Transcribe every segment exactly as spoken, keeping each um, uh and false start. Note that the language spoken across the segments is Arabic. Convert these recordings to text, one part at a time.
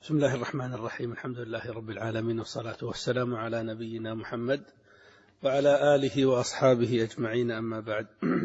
بسم الله الرحمن الرحيم. الحمد لله رب العالمين، والصلاة والسلام على نبينا محمد وعلى آله وأصحابه أجمعين، أما بعد.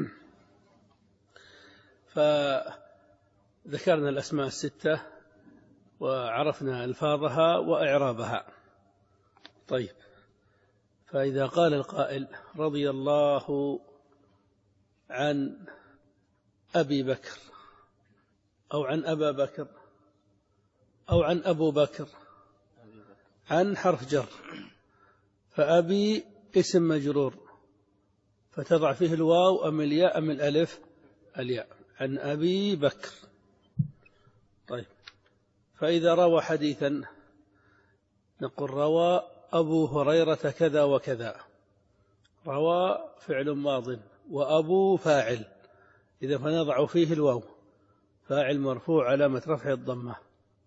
فذكرنا الأسماء الستة وعرفنا ألفاظها وإعرابها. طيب، فإذا قال القائل رضي الله عن أبي بكر أو عن أبا بكر أو عن أبو بكر، عن حرف جر، فأبي اسم مجرور فتضع فيه الواو أم الياء أم الألف؟ الياء. عن أبي بكر. طيب، فإذا روى حديثا نقول روى أبو هريرة كذا وكذا. روى فعل ماض وأبو فاعل، إذا فنضع فيه الواو، فاعل مرفوع علامة رفع الضمة.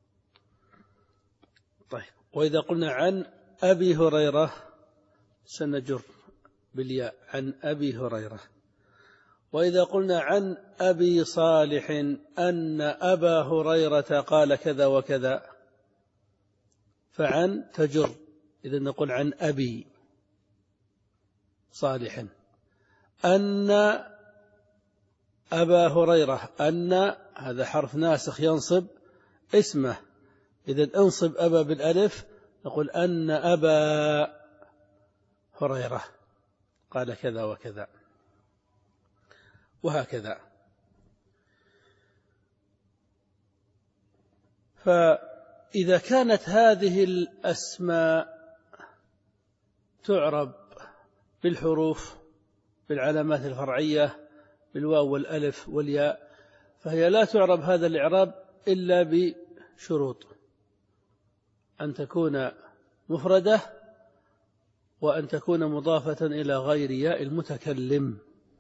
طيب، وإذا قلنا عن أبي هريرة سنجر بالياء، عن أبي هريرة. وإذا قلنا عن أبي صالح أن أبا هريرة قال كذا وكذا، فعن تجر، إذا نقول عن أبي صالح أن أبا هريرة. أن هذا حرف ناسخ ينصب اسمه، إذا انصب أبا بالألف نقول أن أبا هريرة قال كذا وكذا، وهكذا. فإذا كانت هذه الأسماء تعرب بالحروف، بالعلامات الفرعية، بالواو والألف والياء، فهي لا تعرب هذا الإعراب إلا بشروط: أن تكون مفردة، وأن تكون مضافة إلى غير ياء المتكلم.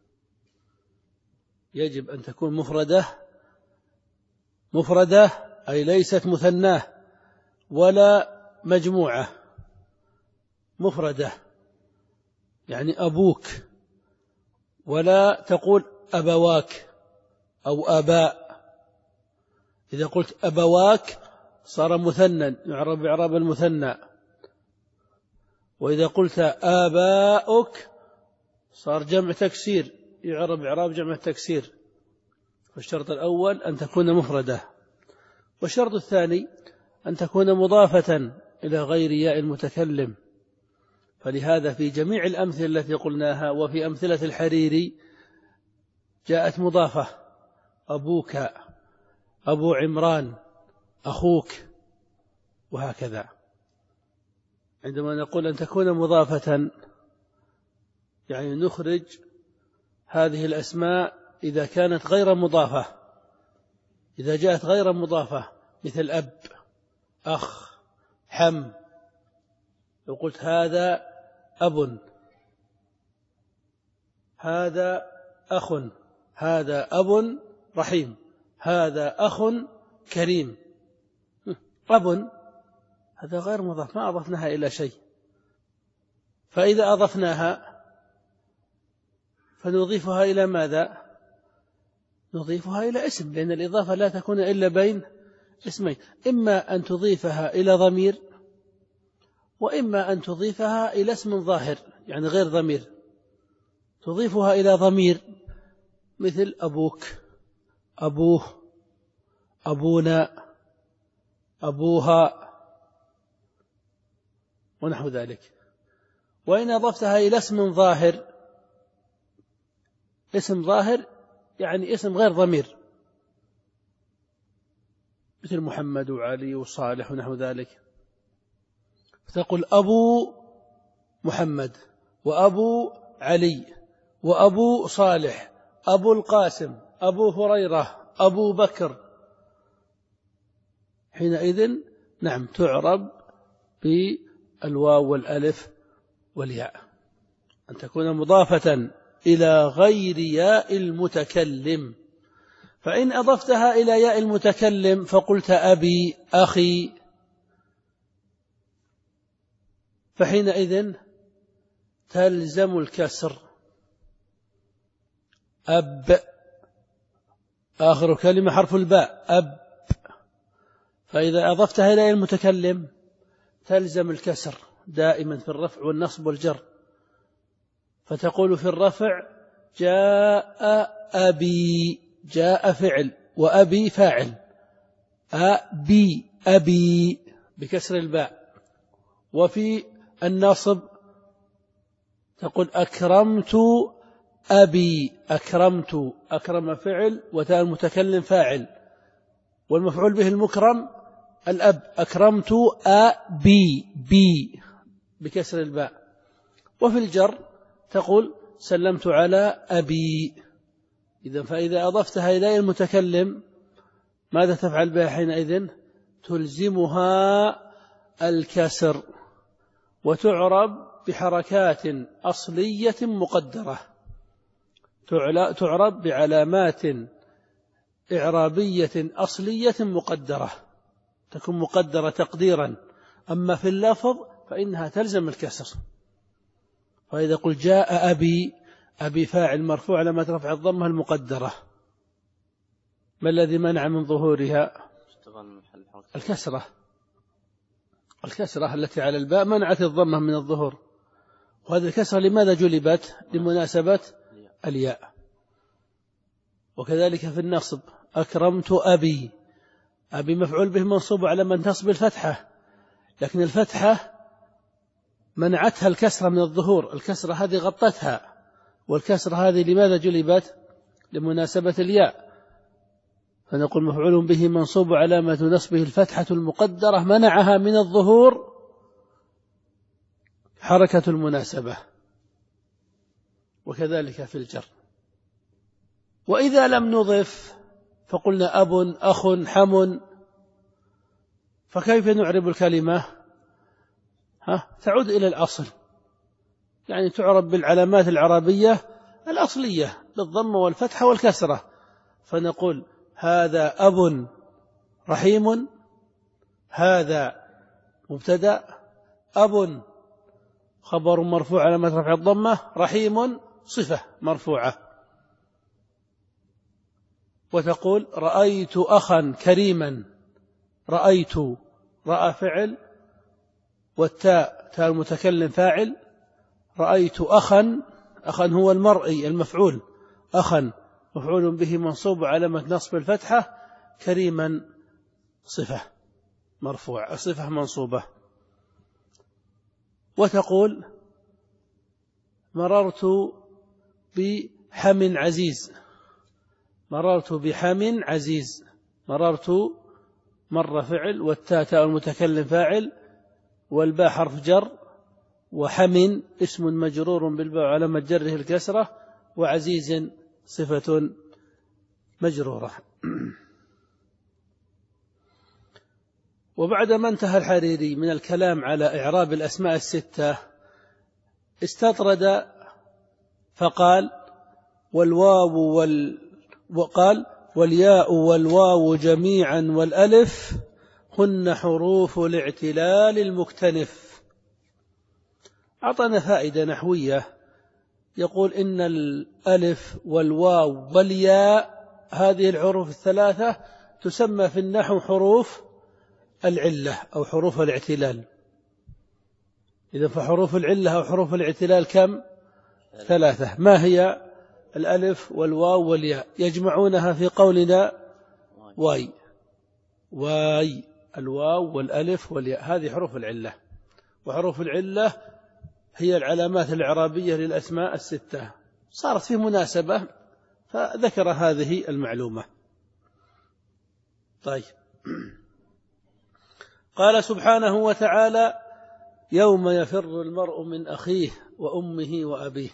يجب أن تكون مفردة، مفردة أي ليست مثناه ولا مجموعة، مفردة يعني أبوك، ولا تقول أبواك أو آباء. إذا قلت أبواك صار مثنى، يعرب إعراب المثنى. وإذا قلت آباؤك صار جمع تكسير، يعرب إعراب جمع التكسير. فالشرط الأول أن تكون مفردة، والشرط الثاني أن تكون مضافة إلى غير ياء المتكلم. فلهذا في جميع الأمثلة التي قلناها وفي أمثلة الحريري جاءت مضافة: أبوك، أبو عمران، أخوك، وهكذا. عندما نقول أن تكون مضافة يعني نخرج هذه الأسماء إذا كانت غير مضافة. إذا جاءت غير مضافة مثل أب، أخ، حم، لو قلت هذا أب، هذا أخ، هذا أب رحيم، هذا أخ كريم، أب، هذا غير مضاف، ما أضفناها إلى شيء. فإذا أضفناها فنضيفها إلى ماذا؟ نضيفها إلى اسم، لأن الإضافة لا تكون إلا بين اسمين: إما أن تضيفها إلى ضمير، وإما أن تضيفها إلى اسم ظاهر يعني غير ضمير. تضيفها إلى ضمير مثل أبوك، أبوه، أبونا، أبوها، ونحو ذلك. وإن أضفتها إلى اسم ظاهر، اسم ظاهر يعني اسم غير ضمير، مثل محمد وعلي وصالح ونحو ذلك، فتقول أبو محمد، وأبو علي، وأبو صالح، أبو القاسم، أبو هريرة، أبو بكر. حينئذ نعم تعرب بالواو والألف والياء، أن تكون مضافة إلى غير ياء المتكلم. فإن أضفتها إلى ياء المتكلم فقلت أبي، أخي، فحينئذ تلزم الكسر. أب، آخر كلمة حرف الباء، أب، فإذا أضفتها إلى المتكلم تلزم الكسر دائما في الرفع والنصب والجر، فتقول في الرفع جاء أبي، جاء فعل وأبي فاعل، أبي أبي بكسر الباء. وفي النصب تقول أكرمت أبي، أكرمت، أكرم فعل وتاء المتكلم فاعل، والمفعول به المكرم الأب، أكرمت أبي بي بكسر الباء. وفي الجر تقول سلمت على أبي. إذن فإذا أضفتها إلى المتكلم ماذا تفعل بها حينئذ؟ تلزمها الكسر، وتعرب بحركات أصلية مقدرة، تعرب بعلامات إعرابية أصلية مقدرة، تكون مقدرة تقديرا. أما في اللفظ فإنها تلزم الكسر. فإذا قل جاء أبي، أبي فاعل مرفوع علامة رفع الضمة المقدرة، ما الذي منع من ظهورها؟ الكسرة، الكسرة التي على الباء منعت الضمة من الظهور. وهذه الكسرة لماذا جلبت؟ لمناسبة الياء. وكذلك في النصب أكرمت أبي، أبي مفعول به منصوب على من تصب الفتحة، لكن الفتحة منعتها الكسرة من الظهور، الكسرة هذه غطتها، والكسرة هذه لماذا جلبت؟ لمناسبة الياء. فنقول مفعول به منصوب علامة نصبه الفتحة المقدرة منعها من الظهور حركة المناسبة. وكذلك في الجر. وإذا لم نضف فقلنا أب أخ حم، فكيف نعرب الكلمة؟ ها؟ تعود إلى الأصل، يعني تعرب بالعلامات العربية الأصلية بالضم والفتحة والكسرة. فنقول هذا أب رحيم، هذا مبتدأ، أب خبر مرفوع علامة رفع الضمة، رحيم صفة مرفوعة. وتقول رأيت أخا كريما، رأيت رأى فعل والتاء تاء المتكلم فاعل، رأيت أخا، أخا هو المرئي المفعول، أخا مفعول به منصوب علامة نصب الفتحة، كريما صفة مرفوع صفة منصوبة. وتقول مررت بحم عزيز، مررت بحم عزيز، مررت مر فعل والتاء تاء المتكلم فاعل والباء حرف جر، وحم اسم مجرور بالباء علامة جره الكسرة، وعزيز صفة مجرورة. وبعدما انتهى الحريري من الكلام على إعراب الأسماء الستة استطرد فقال والواو وال وقال والياء والواو جميعا والألف هن حروف الاعتلال المكتنف. أعطانا فائدة نحوية، يقول إن الألف والواو والياء هذه الحروف الثلاثة تسمى في النحو حروف العلة أو حروف الاعتلال. إذا فحروف العلة أو حروف الاعتلال كم؟ ثلاثة. ما هي؟ الألف والواو والياء، يجمعونها في قولنا واي، واي الواو والألف والياء، هذه حروف العلة. وحروف العلة هي العلامات الإعرابية للأسماء الستة. صارت في مناسبة فذكر هذه المعلومة. طيب. قال سبحانه وتعالى يوم يفر المرء من أخيه وأمه وأبيه.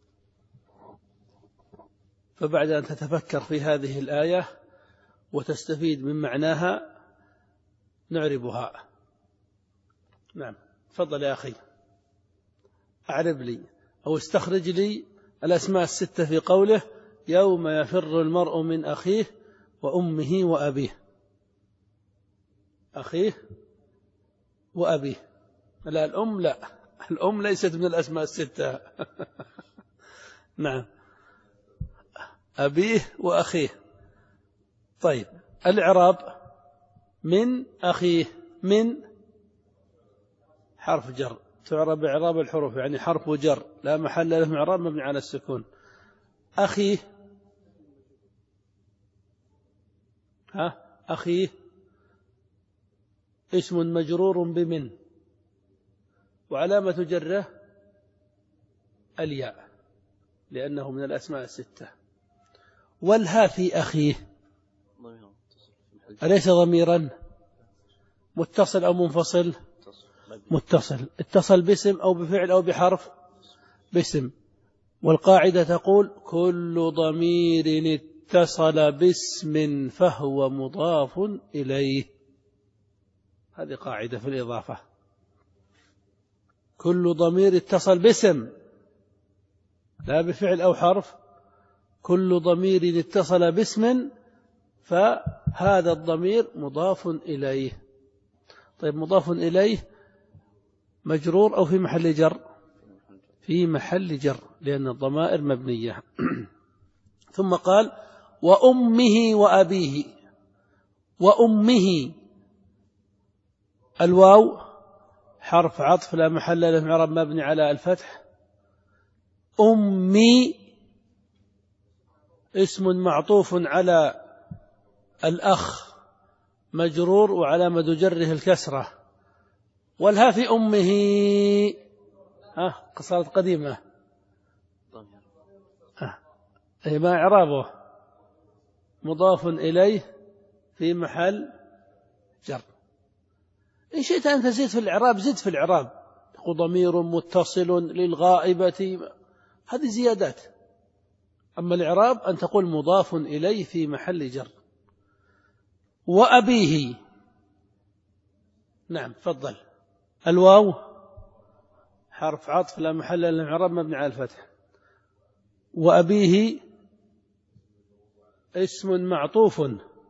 فبعد أن تتفكر في هذه الآية وتستفيد من معناها نعربها. نعم، تفضل يا أخي، أعرب لي أو استخرج لي الأسماء الستة في قوله يوم يفر المرء من أخيه وأمه وأبيه. أخيه وأبيه، لا الأم، لا الأم ليست من الأسماء الستة. نعم، أبيه وأخيه. طيب، الإعراب من أخيه. من حرف جر تعرب إعراب الحروف، يعني حرف جر لا محل له من إعراب مبني على السكون. أخيه ها أخيه اسم مجرور بمن وعلامة جره الياء لأنه من الأسماء الستة. والها في أخيه أليس ضميرا متصل أو منفصل؟ متصل، اتصل باسم أو بفعل أو بحرف؟ باسم. والقاعدة تقول كل ضمير اتصل باسم فهو مضاف إليه. هذه قاعدة في الإضافة، كل ضمير اتصل باسم لا بفعل أو حرف، كل ضمير اتصل باسم فهذا الضمير مضاف إليه. طيب مضاف إليه مجرور أو في محل جر؟ في محل جر لأن الضمائر مبنية. ثم قال وأمه وأبيه. وأمه الواو حرف عطف لا محل له من إعراب مبني على الفتح. أمي اسم معطوف على الأخ مجرور وعلامة جره الكسرة. والها في أمه ها صارت قديمة أي ما إعرابه مضاف إليه في محل جر. إن شئت أن تزيد في الإعراب زد في الإعراب، تقول ضمير متصل للغائبة، هذه زيادات. أما الإعراب أن تقول مضاف إليه في محل جر. وأبيه نعم تفضل. الواو حرف عطف لا محل له من الإعراب مبني على الفتح. وأبيه اسم معطوف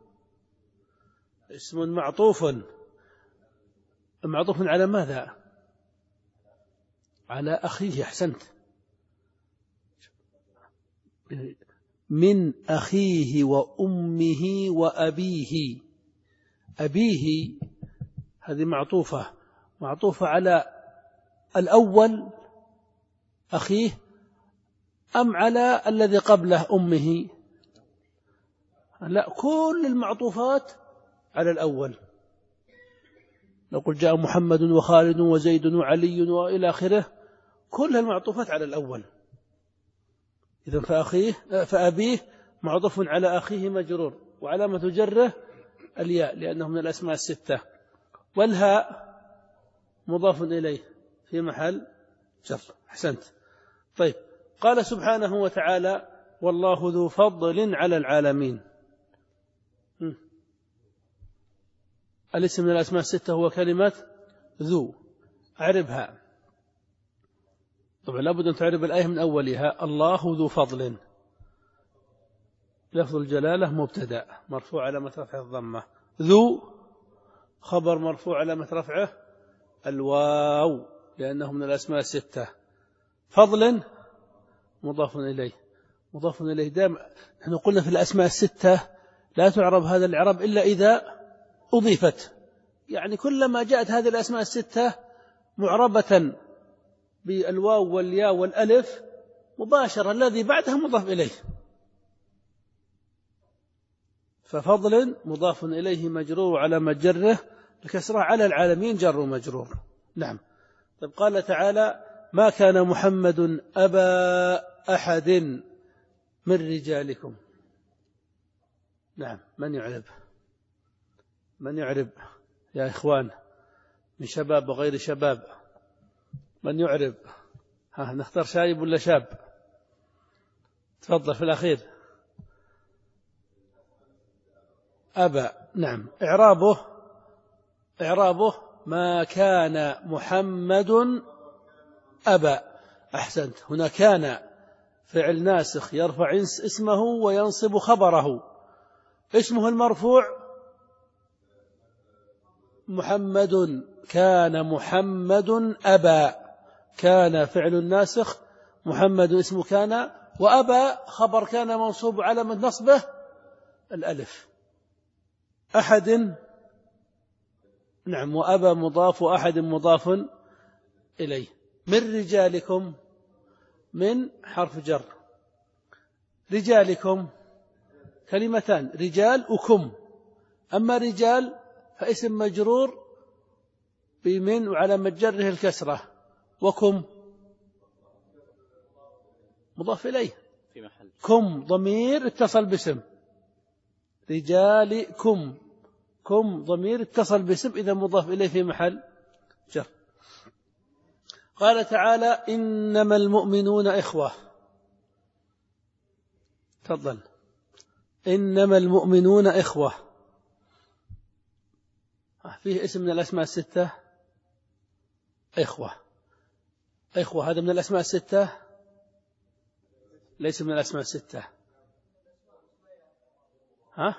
اسم معطوف معطوف على ماذا؟ على أخيه. أحسنت. من أخيه وأمه وأبيه. أبيه هذه معطوفة معطوفة على الأول أخيه أم على الذي قبله أمه؟ لا، كل المعطوفات على الأول. لو قلت جاء محمد وخالد وزيد وعلي وإلى آخره كل المعطوفات على الأول. إذن فأخيه فأبيه معطوف على أخيه مجرور وعلامة جره الياء لأنه من الأسماء الستة. والهاء مضاف إليه في محل جر. أحسنت. طيب قال سبحانه وتعالى والله ذو فضل على العالمين. الاسم من الأسماء الستة هو كلمة ذو. أعربها. طبعا لابد أن تعرب الآية من أولها. الله ذو فضل لفظ الجلالة مبتدأ مرفوع علامة رفعه الضمة. ذو خبر مرفوع علامة رفعه الواو لأنه من الأسماء الستة. فضل مضاف إليه. مضاف إليه دائما نحن قلنا في الأسماء الستة لا تعرب هذا الإعراب إلا إذا أضيفت، يعني كلما جاءت هذه الأسماء الستة معربة بالواو والياء والألف مباشرة الذي بعدها مضاف إليه. ففضل مضاف إليه مجرور على مجره الكسرة على العالمين جر مجرور. نعم. طيب قال تعالى ما كان محمد أبا أحد من رجالكم. نعم. من يعرب من يعرب يا إخوان من شباب وغير شباب؟ من يعرب؟ ها نختار شايب ولا شاب؟ تفضل في الأخير. أبا. نعم. إعرابه إعرابه ما كان محمد أبا. أحسنت. هنا كان فعل ناسخ يرفع اسمه وينصب خبره. اسمه المرفوع محمد. كان محمد أبا. كان فعل الناسخ محمد اسم كان وأبا خبر كان منصوب علامة نصبه الألف. أحد نعم. وأبى مضاف وأحد مضاف إليه. من رجالكم من حرف جر. رجالكم كلمتان رجال وكم. أما رجال فاسم مجرور بمن وعلى مجره الكسرة، وكم مضاف إليه في محل كم ضمير اتصل باسم. رجالكم كم ضمير اتصل باسم إذا مضاف إليه في محل جر. قال تعالى إنما المؤمنون إخوة. تفضل. إنما المؤمنون إخوة فيه اسم من الأسماء الستة إخوة. إخوة هذا من الأسماء الستة ليس من الأسماء الستة. ها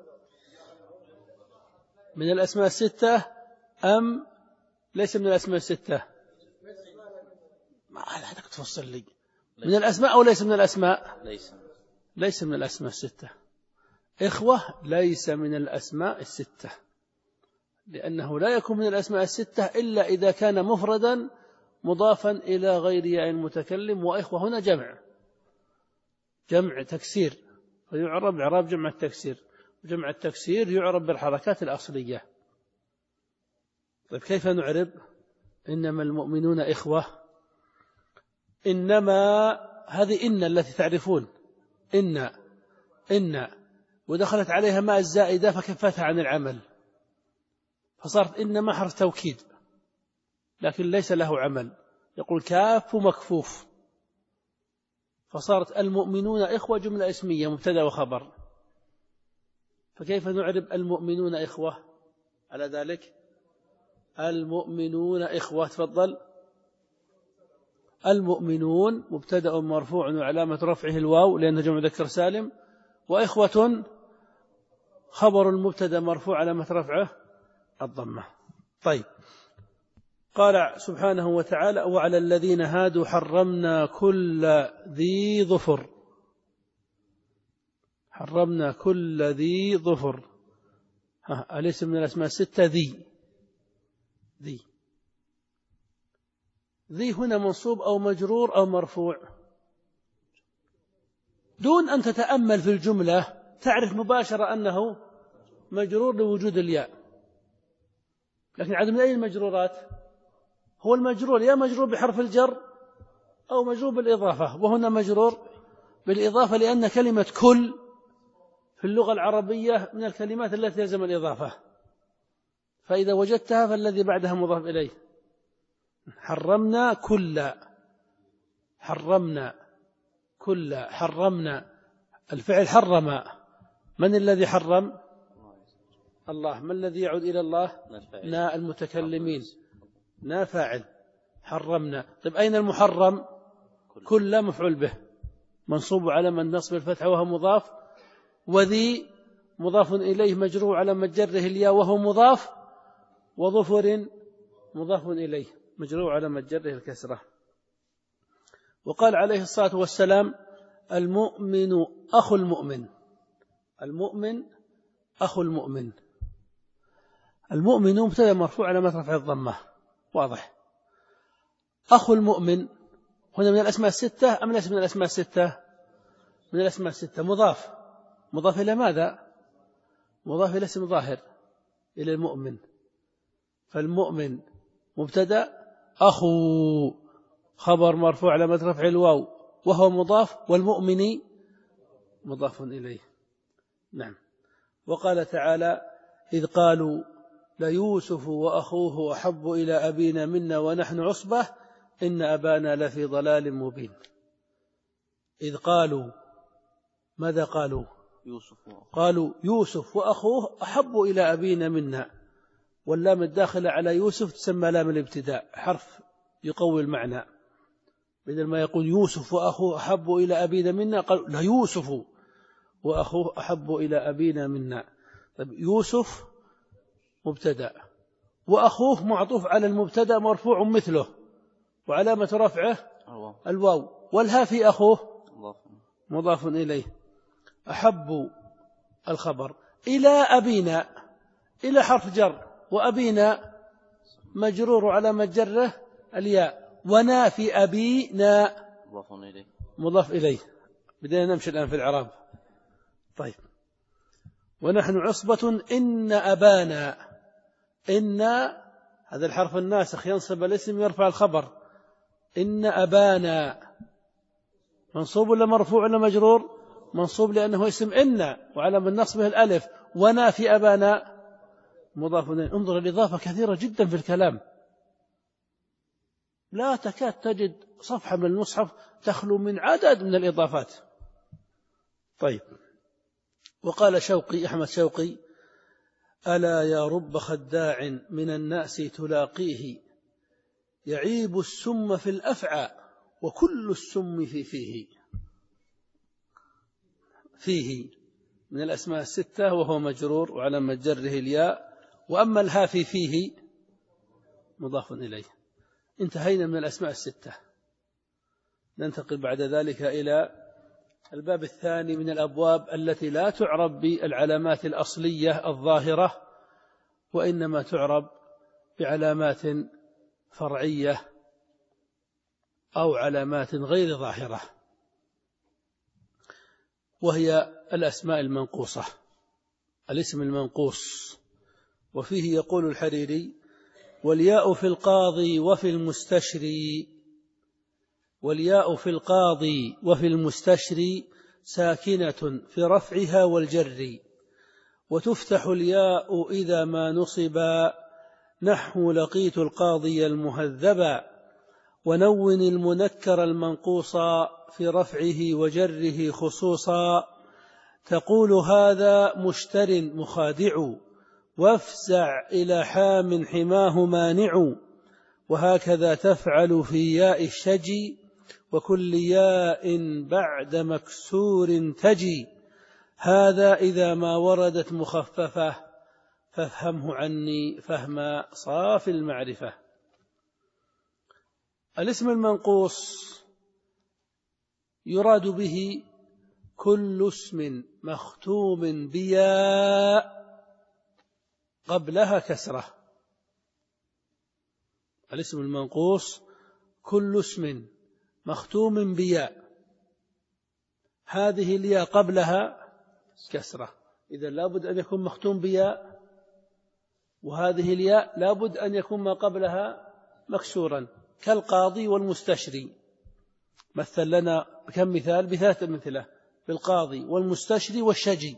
من الأسماء الستة أم ليس من الأسماء الستة؟ ما هذا تفصل لي. من الأسماء أو ليس من الأسماء؟ ليس ليس من الأسماء الستة. إخوة ليس من الأسماء الستة، لأنه لا يكون من الأسماء الستة إلا إذا كان مفردا مضافا إلى غير ياء المتكلم. وإخوة هنا جمع جمع تكسير، فيعرب إعراب جمع التكسير، وجمع التكسير يعرب بالحركات الأصلية. طيب كيف نعرب إنما المؤمنون إخوة؟ إنما هذه إن التي تعرفون إن إن ودخلت عليها ماء الزائدة فكفتها عن العمل، فصارت إنما حرف توكيد لكن ليس له عمل، يقول كاف مكفوف، فصارت المؤمنون إخوة جملة اسمية مبتدأ وخبر. فكيف نعرب المؤمنون إخوة على ذلك؟ المؤمنون إخوة. تفضل. المؤمنون مبتدأ مرفوع وعلامة رفعه الواو لأنه جمع مذكر سالم، وإخوة خبر المبتدأ مرفوع علامة رفعه الضمة. طيب قال سبحانه وتعالى وعلى الذين هادوا حرمنا كل ذي ظفر. حرمنا كل ذي ظفر. ها أليس من الأسماء الستة ذي ذي ذي هنا منصوب أو مجرور أو مرفوع؟ دون أن تتأمل في الجملة تعرف مباشرة أنه مجرور لوجود الياء، لكن عدم أي المجرورات هو المجرور يا مجرور بحرف الجر أو مجرور بالإضافة، وهنا مجرور بالإضافة لأن كلمة كل في اللغة العربية من الكلمات التي تلزم الإضافة، فإذا وجدتها فالذي بعدها مضاف إليه. حرمنا كل حرمنا كل حرمنا الفعل حرم. من الذي حرم؟ الله. ما الذي يعود إلى الله؟ نا المتكلمين، نا فاعل. حرمنا. طيب أين المحرم؟ كل مفعول به منصوب على من نصب الفتح وهو مضاف، وذي مضاف إليه مجرور على مجره الياء وهو مضاف، وظفر مضاف إليه مجرور على مجره الكسرة. وقال عليه الصلاة والسلام المؤمن أخو المؤمن. المؤمن أخو المؤمن. المؤمن مبتدأ مرفوع على رفع الضمة واضح. أخو المؤمن هنا من الأسماء الستة أم ليس من الأسماء الستة؟ من الأسماء الستة. مضاف مضاف إلى ماذا؟ مضاف إلى اسم ظاهر إلى المؤمن، فالمؤمن مبتدأ، أخو خبر مرفوع على رفع الواو وهو مضاف، والمؤمن مضاف إليه. نعم. وقال تعالى إذ قالوا ليوسف وأخوه أحب إلى أبينا منا ونحن عصبة إن أبانا لفي ضلال مبين. إذ قالوا ماذا قالوا؟ يوسف قالوا يوسف وأخوه أحب إلى أبينا منا، واللام الداخلة على يوسف تسمى لام الابتداء حرف يقوي المعنى، بدل ما يقول يوسف وأخوه أحب إلى أبينا منا قالوا لا يوسف وأخوه أحب إلى أبينا منا. طيب يوسف مبتدأ وأخوه معطوف على المبتدأ مرفوع مثله وعلامة رفعه الواو، والها في أخوه مضاف إليه. أحب الخبر إلى أبينا، إلى حرف جر وأبينا مجرور على مجره الياء، ونا في أبينا مضاف إليه. بدينا نمشي الآن في الإعراب. طيب، ونحن عصبة إن أبانا، إن هذا الحرف الناسخ ينصب الاسم يرفع الخبر. إن أبانا منصوب ولا مرفوع ولا مجرور؟ منصوب لأنه اسم إن وعلى من نصبه الألف. ونا في أبانا مضاف إليه. انظر الإضافة كثيرة جدا في الكلام، لا تكاد تجد صفحة من المصحف تخلو من عدد من الإضافات. طيب، وقال شوقي أحمد شوقي: ألا يا رب خداع من الناس تلاقيه، يعيب السم في الأفعى وكل السم في فيه. فيه من الأسماء الستة وهو مجرور وعلى مجره الياء، وأما الها في فيه مضاف إليه. انتهينا من الأسماء الستة. ننتقل بعد ذلك إلى الباب الثاني من الأبواب التي لا تعرب بالعلامات الأصلية الظاهرة، وإنما تعرب بعلامات فرعية أو علامات غير ظاهرة، وهي الأسماء المنقوصة. الاسم المنقوص، وفيه يقول الحريري: والياء في القاضي وفي المستشري، والياء في القاضي وفي المستشري ساكنة في رفعها والجر، وتفتح الياء إذا ما نصبا، نحو لقيت القاضي المهذبا، ونون المنكر المنقوصا في رفعه وجره خصوصا، تقول هذا مشتر مخادع، وافزع إلى حام حماه مانع، وهكذا تفعل في ياء الشجي، وكل ياء بعد مكسور تجي، هذا إذا ما وردت مخففة، فافهمه عني فهم صافي المعرفة. الاسم المنقوص يراد به كل اسم مختوم بياء قبلها كسرة. الاسم المنقوص كل اسم مختوم بياء، هذه الياء قبلها كسرة، إذا لابد أن يكون مختوم بياء، وهذه الياء لابد أن يكون ما قبلها مكسورا، كالقاضي والمستشري. مثل لنا كم مثال؟ بثلاثة أمثلة: بالقاضي والمستشري والشجي.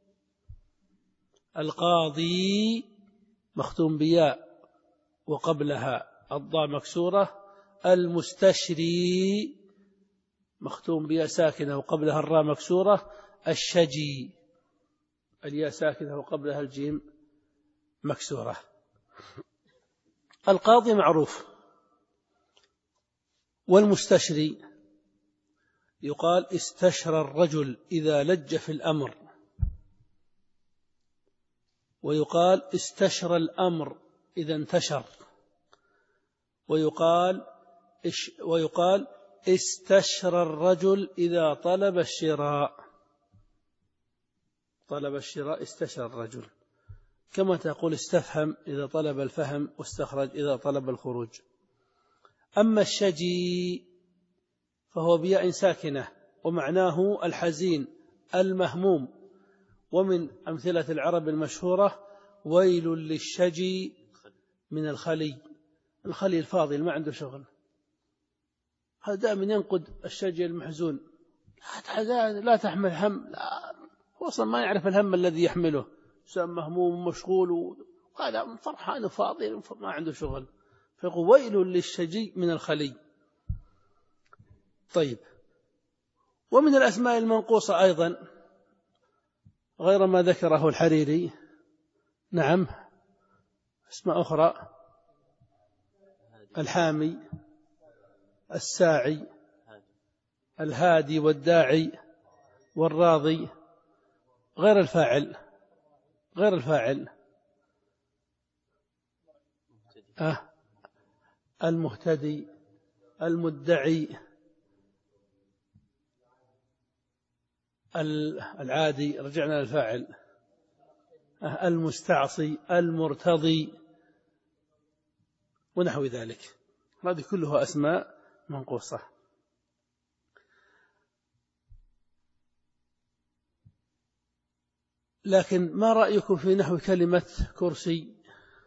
القاضي مختوم بياء وقبلها الضاء مكسورة، المستشري مختوم بياء ساكنة وقبلها الراء مكسورة، الشجي الياء ساكنة وقبلها الجيم مكسورة. القاضي معروف، والمستشري يقال استشرى الرجل إذا لج في الأمر، ويقال استشرى الأمر إذا انتشر، ويقال ويقال استشرى الرجل إذا طلب الشراء. طلب الشراء استشرى الرجل، كما تقول استفهم إذا طلب الفهم، واستخرج إذا طلب الخروج. أما الشجي فهو بياء ساكنة، ومعناه الحزين المهموم. ومن أمثلة العرب المشهورة: ويل للشجي من الخلي. الخلي الفاضل ما عنده شغل، هذا دائما ينقد الشجي المحزون: لا تحمل هم، لا، هو أصلا ما يعرف الهم الذي يحمله، سواء مهموم ومشغول، وهذا فرحان فاضل ما عنده شغل، فيقول ويل للشجي من الخلي. طيب، ومن الأسماء المنقوصة أيضا غير ما ذكره الحريري، نعم، اسماء أخرى: الحامي، الساعي، الهادي والداعي والراضي، غير الفاعل غير الفاعل أه المهتدي، المدعي، العادي، رجعنا للفاعل، أه المستعصي، المرتضي، ونحو ذلك. هذه كلها أسماء منقوصة. لكن ما رأيكم في نحو كلمة كرسي؟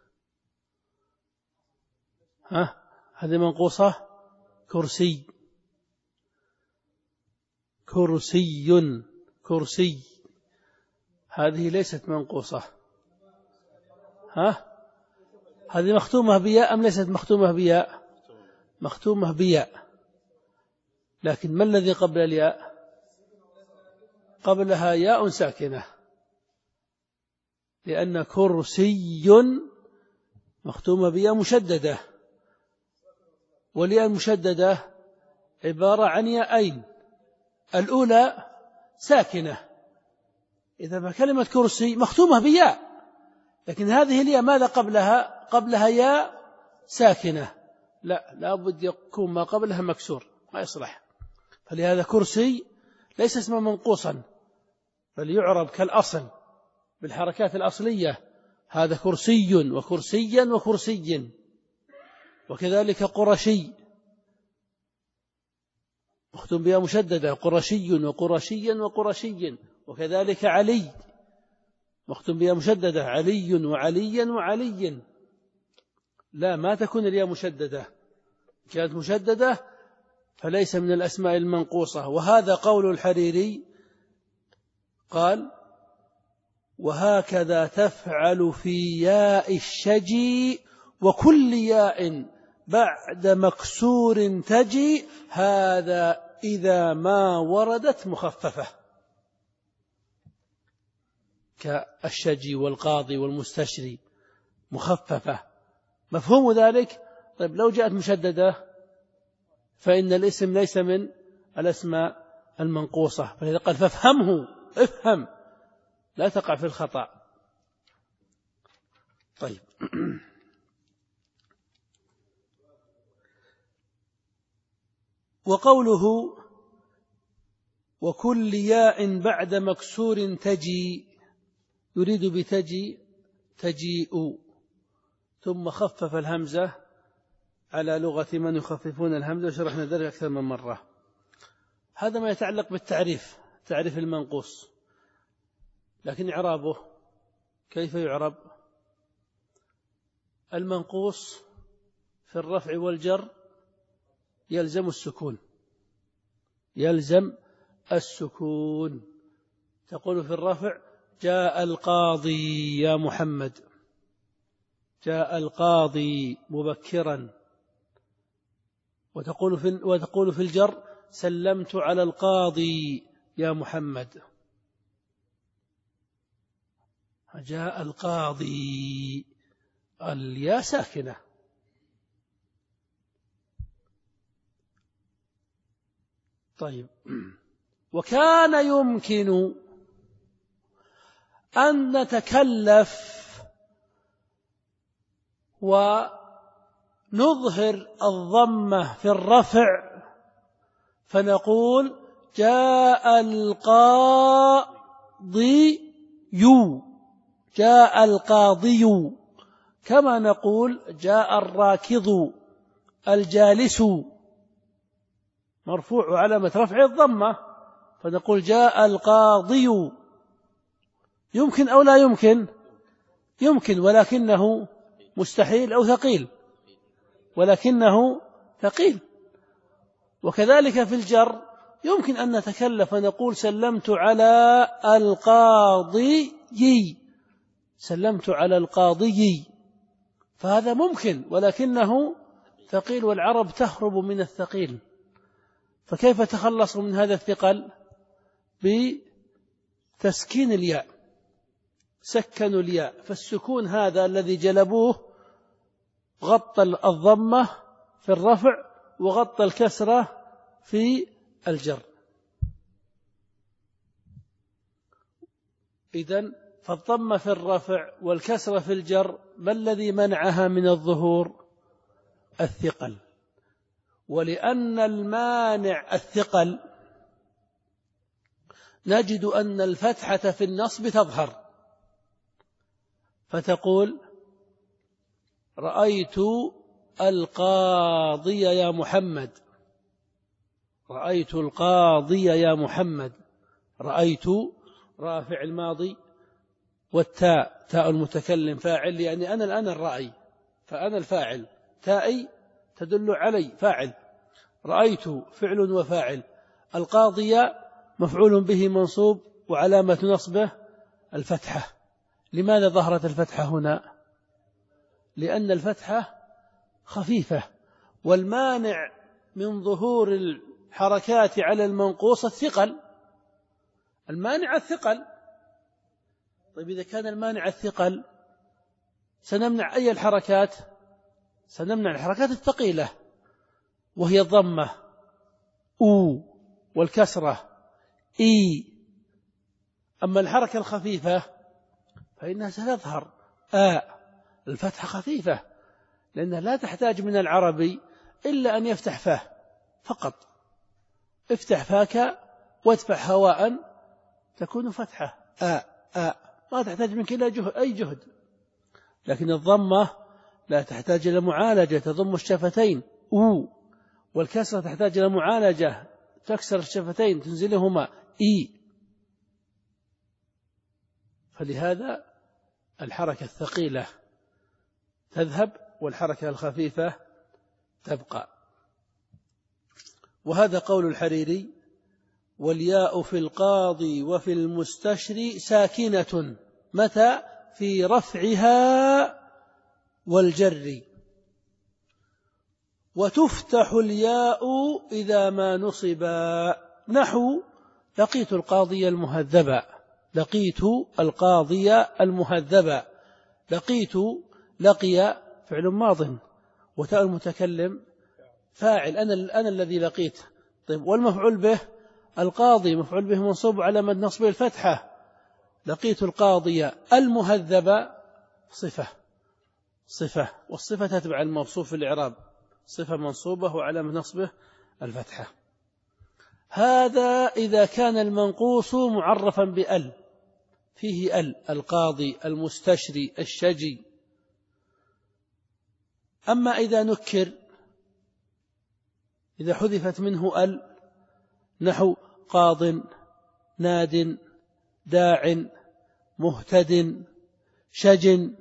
ها هذه منقوصة؟ كرسي كرسي كرسي هذه ليست منقوصة. ها هذه مختومة بياء أم ليست مختومة بياء؟ مختومة بياء. لكن ما الذي قبل الياء؟ قبلها ياء ساكنة، لأن كرسي مختومة بياء مشددة، والياء المشددة عبارة عن ياءين، الأولى ساكنة، إذا فكلمة كرسي مختومة بياء، لكن هذه الياء ماذا قبلها؟ قبلها ياء ساكنة، لا لا بد يكون ما قبلها مكسور، ما يصلح. فلهذا كرسي ليس اسما منقوصا، بل يعرب كالأصل بالحركات الأصلية، هذا كرسي وكرسيا وكرسي. وكذلك قرشي مختوم بها مشددة، قرشي وقرشيا وقرشي. وكذلك علي مختوم بها مشددة، علي وعليا وعلي. لا، ما تكون الياء مشددة، كانت مشددة فليس من الأسماء المنقوصة. وهذا قول الحريري، قال: وهكذا تفعل في ياء الشجي وكل ياء بعد مكسور تجي، هذا إذا ما وردت مخففة، كالشجي والقاضي والمستشري مخففة. مفهوم ذلك؟ طيب لو جاءت مشددة فإن الاسم ليس من الأسماء المنقوصة، فإذا قال فافهمه، افهم، لا تقع في الخطأ. طيب وقوله وكل ياء بعد مكسور تجي، يريد بتجي تجيء، ثم خفف الهمزة على لغة من يخففون الهمزة، وشرحنا ذلك أكثر من مرة. هذا ما يتعلق بالتعريف، تعريف المنقوص. لكن إعرابه كيف يعرب؟ المنقوص في الرفع والجر يلزم السكون، يلزم السكون. تقول في الرفع: جاء القاضي يا محمد، جاء القاضي مبكرا. وتقول في وتقول في الجر: سلمت على القاضي يا محمد. جاء القاضي، الياء ساكنة. طيب، وكان يمكن أن نتكلف ونظهر الضمة في الرفع فنقول: جاء القاضي، جاء القاضي، كما نقول جاء الراكض، الجالس، مرفوع علامة رفع الضمة، فنقول جاء القاضي. يمكن أو لا يمكن؟ يمكن، ولكنه مستحيل أو ثقيل، ولكنه ثقيل. وكذلك في الجر يمكن أن نتكلف ونقول سلمت على القاضي، سلمت على القاضي، فهذا ممكن، ولكنه ثقيل، والعرب تهرب من الثقيل. فكيف تخلص من هذا الثقل؟ بتسكين الياء، سكنوا الياء، فالسكون هذا الذي جلبوه غطى الضمة في الرفع وغطى الكسرة في الجر. إذن فالضمة في الرفع والكسرة في الجر، ما الذي منعها من الظهور؟ الثقل. ولأن المانع الثقل نجد أن الفتحة في النصب تظهر، فتقول: رأيت القاضي يا محمد، رأيت القاضي يا محمد. رأيت راء فعل ماضي، والتاء تاء المتكلم فاعل، يعني أنا الآن الرأي، فأنا الفاعل، تائي تدل علي فاعل، رأيت فعل وفاعل، القاضي مفعول به منصوب وعلامة نصبه الفتحة. لماذا ظهرت الفتحة هنا؟ لأن الفتحة خفيفة، والمانع من ظهور الحركات على المنقوص الثقل، المانع الثقل. طيب إذا كان المانع الثقل سنمنع أي الحركات؟ سنمنع الحركات الثقيلة، وهي الضمة أو والكسرة إي. أما الحركة الخفيفة فإنها ستظهر آ، الفتحة خفيفة، لأنها لا تحتاج من العربي إلا أن يفتح فاه فقط، افتح فاك وادفع هواء تكون فتحة آ آ، ما تحتاج منك إلى جهد أي جهد. لكن الضمة لا تحتاج إلى معالجة، تضم الشفتين أو، والكسرة تحتاج إلى معالجة، تكسر الشفتين تنزلهما إي. فلهذا الحركة الثقيلة تذهب والحركة الخفيفة تبقى. وهذا قول الحريري: والياء في القاضي وفي المستشري ساكنة متى؟ في رفعها والجر، وتفتح الياء إذا ما نصبا، نحو لقيت القاضي المهذبا، لقيت القاضي المهذبا، لقيت لقي فعل ماض وتاء المتكلم فاعل، أنا, أنا الذي لقيت. طيب والمفعول به القاضي مفعول به منصوب على مد نصبه الفتحة، لقيت القاضي المهذب صفة صفة والصفة تتبع الموصوف في الإعراب، صفة منصوبة وعلى مد نصبه الفتحة. هذا إذا كان المنقوص معرفا بأل، فيه أل، القاضي المستشري الشجي. أما إذا نكر، إذا حذفت منه أل، نحو قاض، ناد، داع، مهتد، شج،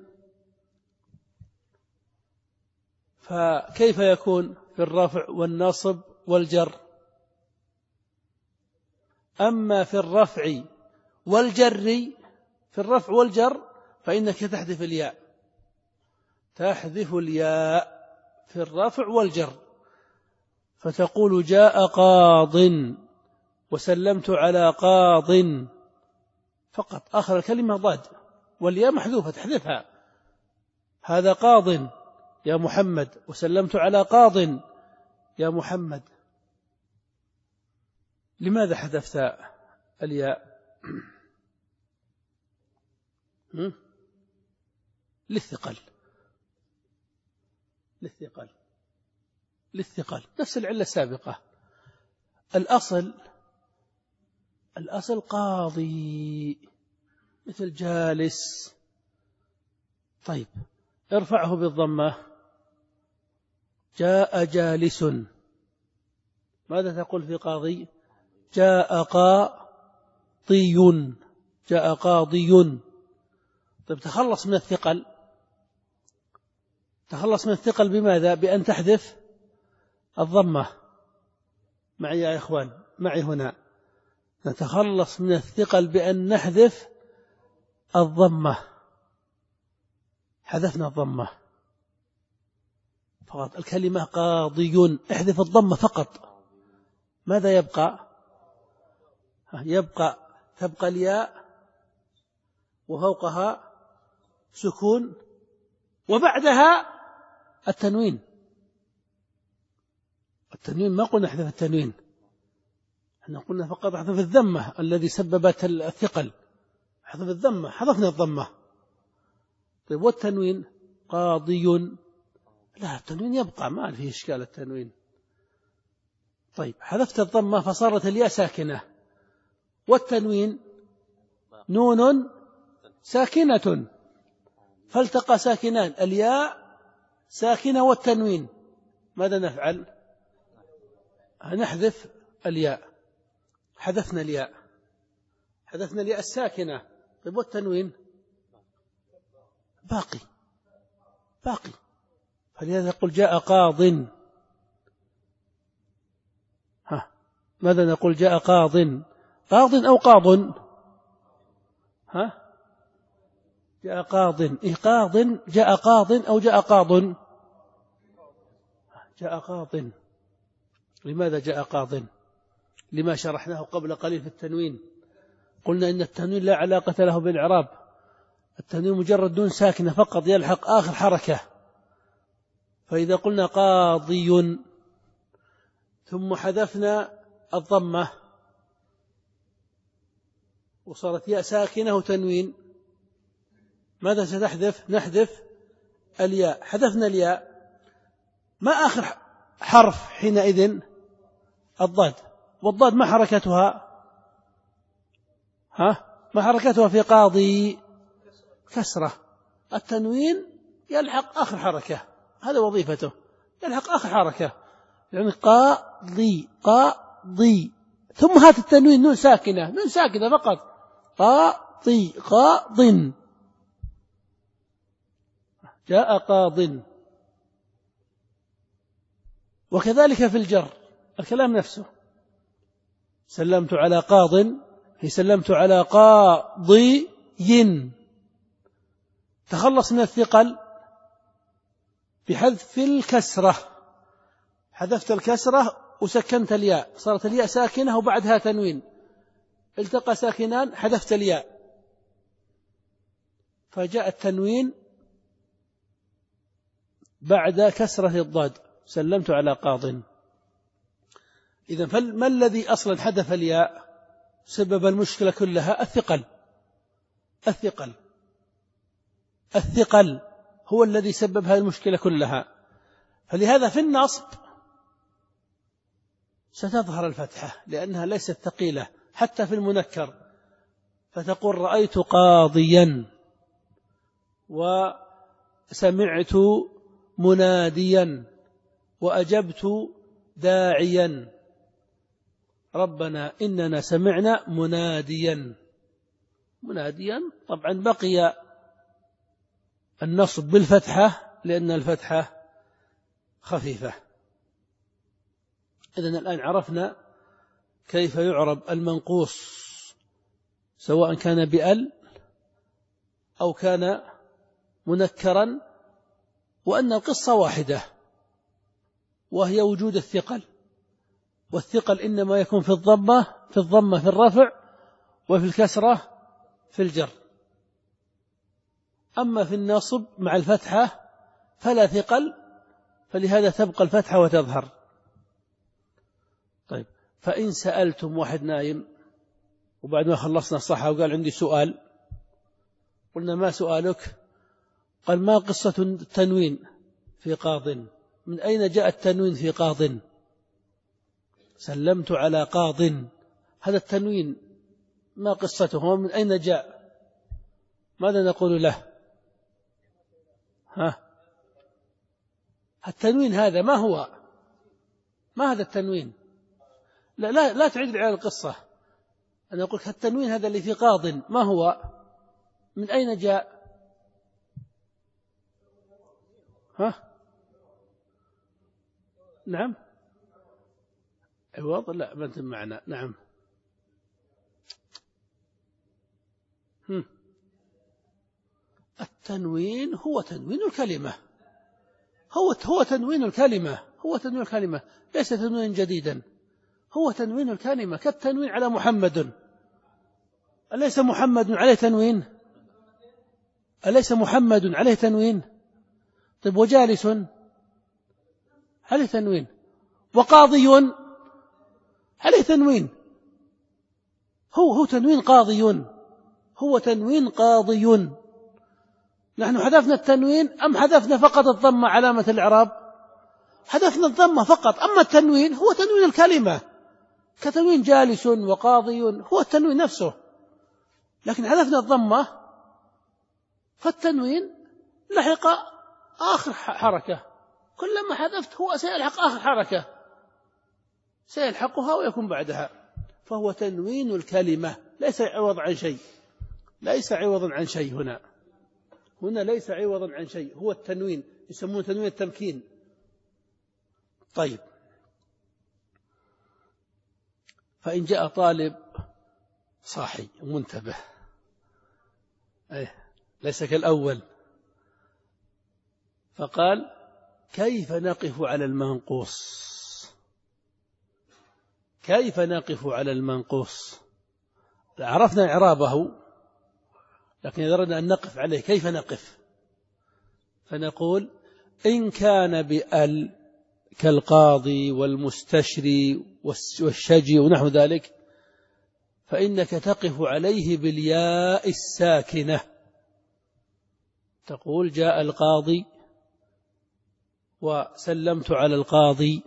فكيف يكون في الرفع والنصب والجر؟ أما في الرفع والجر، في الرفع والجر فإنك تحذف الياء، تحذف الياء في الرفع والجر، فتقول جاء قاض وسلمت على قاض فقط، آخر الكلمة ضاد والياء محذوفة تحذفها. هذا قاض يا محمد وسلمت على قاض يا محمد. لماذا حذفت الياء؟ للثقل، للثقل للثقل نفس العلة السابقة. الأصل الأصل قاضي مثل جالس. طيب ارفعه بالضمة، جاء جالس، ماذا تقول في قاضي؟ جاء قاضي، جاء قاضي. طيب تخلص من الثقل، تخلص من الثقل بماذا؟ بأن تحذف الضمة. معي يا إخوان، معي هنا، نتخلص من الثقل بأن نحذف الضمة. حذفنا الضمة فقط، الكلمة قاضي، احذف الضمة فقط، ماذا يبقى؟ يبقى تبقى الياء وفوقها سكون وبعدها التنوين. التنوين ما قلنا احذف التنوين، احنا قلنا فقط احذف الذمة الذي سببت الثقل، احذف الذمة، حذفنا الضمة. طيب والتنوين قاضي، لا التنوين يبقى، ما فيه إشكال التنوين. طيب حذفت الضمة فصارت الياء ساكنة، والتنوين نون ساكنة، فالتقى ساكنان، الياء ساكنة والتنوين، ماذا نفعل؟ نحذف الياء. حذفنا الياء حذفنا الياء الساكنة. طيب والتنوين باقي باقي فلهذا يقول جاء قاض. ها ماذا نقول؟ جاء قاض. قاض أو قاض؟ ها جاء قاض. إيه قاض؟ جاء قاض أو جاء قاض؟ جاء قاض. لماذا جاء قاض؟ لما شرحناه قبل قليل في التنوين. قلنا إن التنوين لا علاقة له بالإعراب. التنوين مجرد دون ساكنة فقط يلحق آخر حركة. فإذا قلنا قاضي ثم حذفنا الضمة وصارت ياء ساكنة وتنوين، ماذا ستحذف؟ نحذف الياء. حذفنا الياء، ما آخر حرف حينئذ؟ الضاد. والضاد ما حركتها؟ ها ما حركتها في قاضي؟ كسرة. التنوين يلحق آخر حركة، هذا وظيفته، يلحق آخر حركة، يعني قاضي قاضي. ثم هات التنوين نون ساكنة، نون ساكنة فقط، قاضي قاض. جاء قاض. وكذلك في الجر الكلام نفسه. سلمت على قاض، هي سلمت على قاضي. تخلص من الثقل بحذف الكسرة. حذفت الكسرة وسكنت الياء، صارت الياء ساكنة وبعدها تنوين، التقى ساكنان، حذفت الياء فجاء التنوين بعد كسرة الضاد. سلمت على قاض. إذن فما الذي أصلا حذف الياء؟ سبب المشكلة كلها الثقل. الثقل الثقل هو الذي سبب هذه المشكلة كلها. فلهذا في النصب ستظهر الفتحة لأنها ليست ثقيلة، حتى في المنكر فتقول رأيت قاضيا وسمعت مناديا وأجبت داعيا. ربنا إننا سمعنا مناديا. مناديا طبعا بقي النصب بالفتحة لأن الفتحة خفيفة. إذن الآن عرفنا كيف يعرب المنقوص سواء كان بأل أو كان منكرا، وأن القصة واحدة وهي وجود الثقل. والثقل إنما يكون في الضمة في الضمة في الرفع وفي الكسرة في الجر. أما في النصب مع الفتحة فلا ثقل، فلهذا تبقى الفتحة وتظهر. طيب فإن سألتم واحد نايم وبعد ما خلصنا الصحة وقال عندي سؤال، قلنا ما سؤالك؟ قال ما قصة التنوين في قاض؟ من أين جاء التنوين في قاض؟ سلمت على قاض، هذا التنوين ما قصته؟ من أين جاء؟ ماذا نقول له؟ ها التنوين هذا ما هو؟ ما هذا التنوين؟ لا لا, لا تعيد على القصة. أنا أقول التنوين هذا اللي في قاض ما هو؟ من أين جاء؟ ها نعم عوض؟ لا ما انتم معنا. نعم هم. التنوين هو تنوين الكلمة، هو هو تنوين الكلمة هو تنوين الكلمة ليس تنوين جديدا، هو تنوين الكلمة كالتنوين على محمد. أليس محمد عليه تنوين؟ أليس محمد عليه تنوين؟ طيب وجالس عليه تنوين، وقاضي عليه تنوين، هو هو تنوين قاضي، هو تنوين قاضي. نحن حذفنا التنوين أم حذفنا فقط الضمة علامة الإعراب؟ حذفنا الضمة فقط. أما التنوين هو تنوين الكلمة كتنوين جالس وقاضي، هو التنوين نفسه، لكن حذفنا الضمة فالتنوين لحق آخر حركة، كلما حذفت هو سيلحق آخر حركة، سيلحقها ويكون بعدها، فهو تنوين الكلمة ليس عوض عن شيء، ليس عوضا عن شيء هنا هنا ليس عوضا عن شيء، هو التنوين، يسمونه تنوين التمكين. طيب، فإن جاء طالب صاحي ومنتبه، أيه ليس كالأول، فقال كيف نقف على المنقوص، كيف نقف على المنقوص، عرفنا إعرابه، لكن إذا أردنا أن نقف عليه كيف نقف؟ فنقول إن كان بأل كالقاضي والمستشري والشجي ونحو ذلك، فإنك تقف عليه بالياء الساكنة، تقول جاء القاضي وسلمت على القاضي،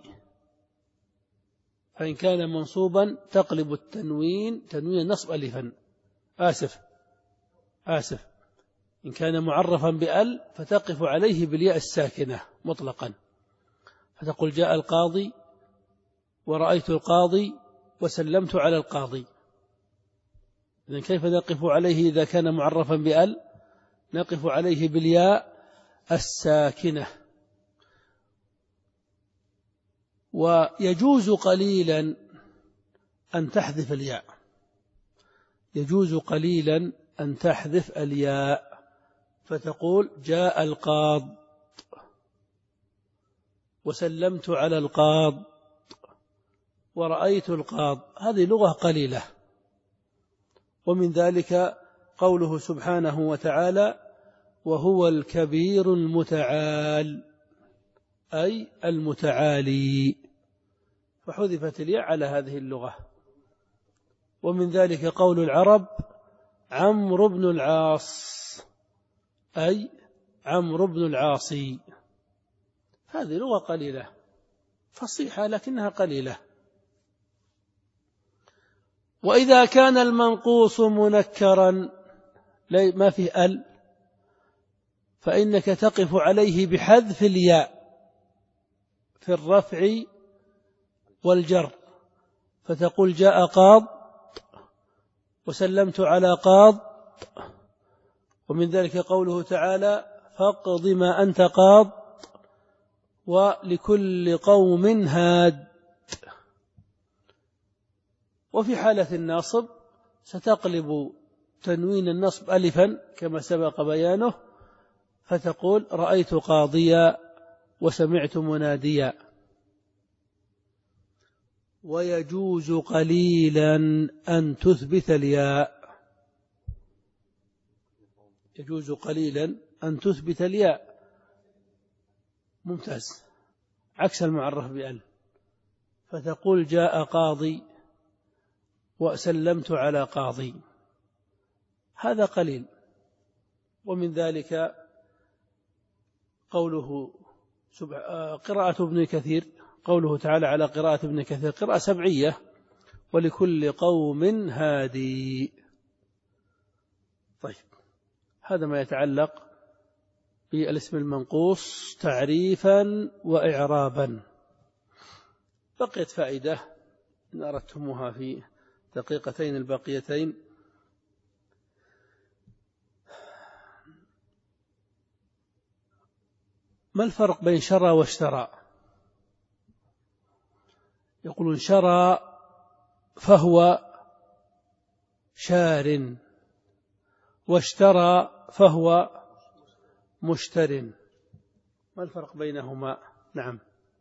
فإن كان منصوبا تقلب التنوين تنوين النصب ألفا، آسف آسف إن كان معرفا بأل فتقف عليه بالياء الساكنة مطلقا، فتقول جاء القاضي ورأيت القاضي وسلمت على القاضي. إذن كيف نقف عليه إذا كان معرفا بأل؟ نقف عليه بالياء الساكنة. ويجوز قليلا أن تحذف الياء، يجوز قليلا أن تحذف الياء، فتقول جاء القاض وسلمت على القاض ورأيت القاض، هذه لغة قليلة. ومن ذلك قوله سبحانه وتعالى وهو الكبير المتعال، أي المتعالي، فحذفت الياء على هذه اللغة. ومن ذلك قول العرب عمرو بن العاص، أي عمرو بن العاصي، هذه لغة قليلة فصيحة لكنها قليلة. وإذا كان المنقوص منكرا ما فيه ال، فإنك تقف عليه بحذف الياء في الرفع والجر، فتقول جاء قاض وسلمت على قاض. ومن ذلك قوله تعالى فاقض ما أنت قاض ولكل قوم هاد. وفي حالة الناصب ستقلب تنوين النصب ألفا كما سبق بيانه، فتقول رأيت قاضيا وسمعت مناديا. ويجوز قليلا أن تثبت الياء، يجوز قليلا أن تثبت الياء، ممتاز، عكس المعرف بأل، فتقول جاء قاضي وسلمت على قاضي، هذا قليل. ومن ذلك قوله قراءة ابن كثير، قوله تعالى على قراءة ابن كثير قراءة سبعية ولكل قوم هادي. طيب، هذا ما يتعلق بالاسم المنقوص تعريفا وإعرابا. بقيت فائدة إن أردتموها في دقيقتين الباقيتين. ما الفرق بين شرى واشترى؟ يقولون شرى فهو شار، واشترى فهو مشتر، ما الفرق بينهما؟ نعم،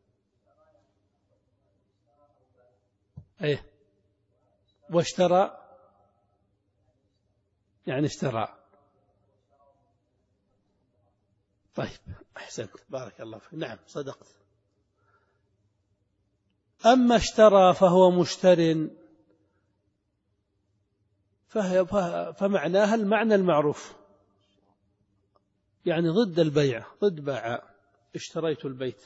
ايه، واشترى يعني اشترى. طيب، أحسنت، بارك الله فيك، نعم صدقت. أما اشترى فهو مشتر فهي فمعناها المعنى المعروف، يعني ضد البيع، ضد باع، اشتريت البيت،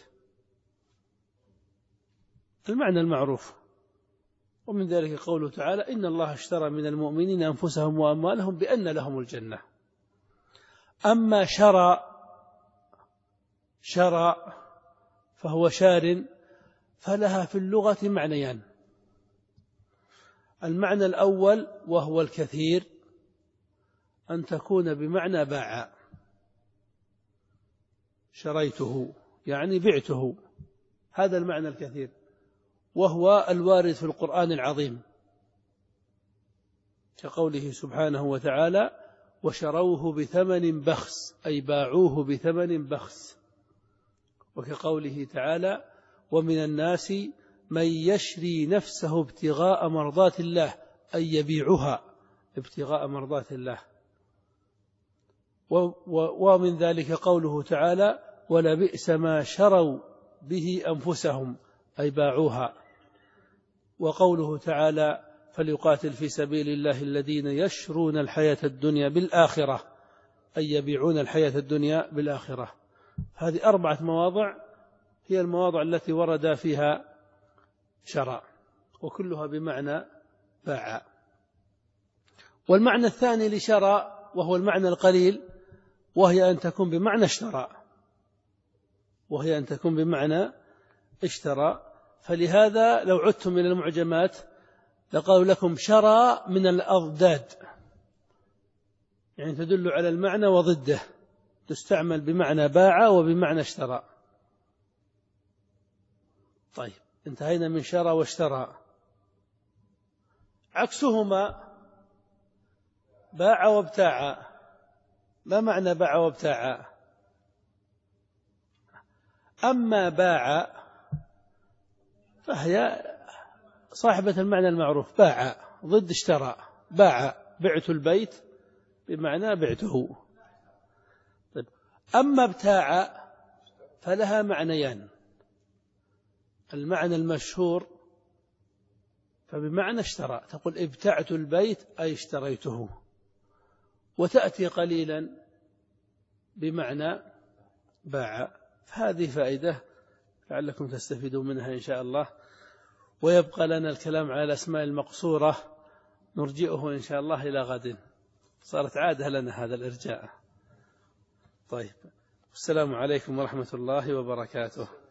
المعنى المعروف. ومن ذلك قوله تعالى إن الله اشترى من المؤمنين أنفسهم وأموالهم بأن لهم الجنة. أما شرى شرى فهو شار، فلها في اللغة معنيان. المعنى الأول وهو الكثير أن تكون بمعنى باع، شريته يعني بعته، هذا المعنى الكثير، وهو الوارد في القرآن العظيم كقوله سبحانه وتعالى وشروه بثمن بخس، أي باعوه بثمن بخس، وكقوله تعالى ومن الناس من يشري نفسه ابتغاء مرضات الله، أي يبيعها ابتغاء مرضات الله. ومن ذلك قوله تعالى ولبئس ما شروا به أنفسهم، أي باعوها. وقوله تعالى فليقاتل في سبيل الله الذين يشرون الحياة الدنيا بالآخرة، أي يبيعون الحياة الدنيا بالآخرة. هذه أربعة مواضع هي المواضع التي ورد فيها شرى، وكلها بمعنى باع. والمعنى الثاني لشرى وهو المعنى القليل، وهي أن تكون بمعنى اشترى، وهي أن تكون بمعنى اشترى. فلهذا لو عدتم إلى المعجمات لقالوا لكم شرى من الأضداد، يعني تدل على المعنى وضده، تستعمل بمعنى باع وبمعنى اشترى. طيب انتهينا من شرى واشترى. عكسهما باع وابتاع. ما معنى باع وابتاع؟ أما باع فهي صاحبة المعنى المعروف، باع ضد اشترى. باع بعت البيت بمعنى بعته. طيب أما ابتاع فلها معنيان. المعنى المشهور فبمعنى اشترى، تقول ابتعت البيت أي اشتريته، وتأتي قليلا بمعنى باع. فهذه فائدة لعلكم تستفيدوا منها إن شاء الله. ويبقى لنا الكلام على الأسماء المقصورة، نرجئه إن شاء الله إلى غد، صارت عادة لنا هذا الإرجاء. طيب السلام عليكم ورحمة الله وبركاته.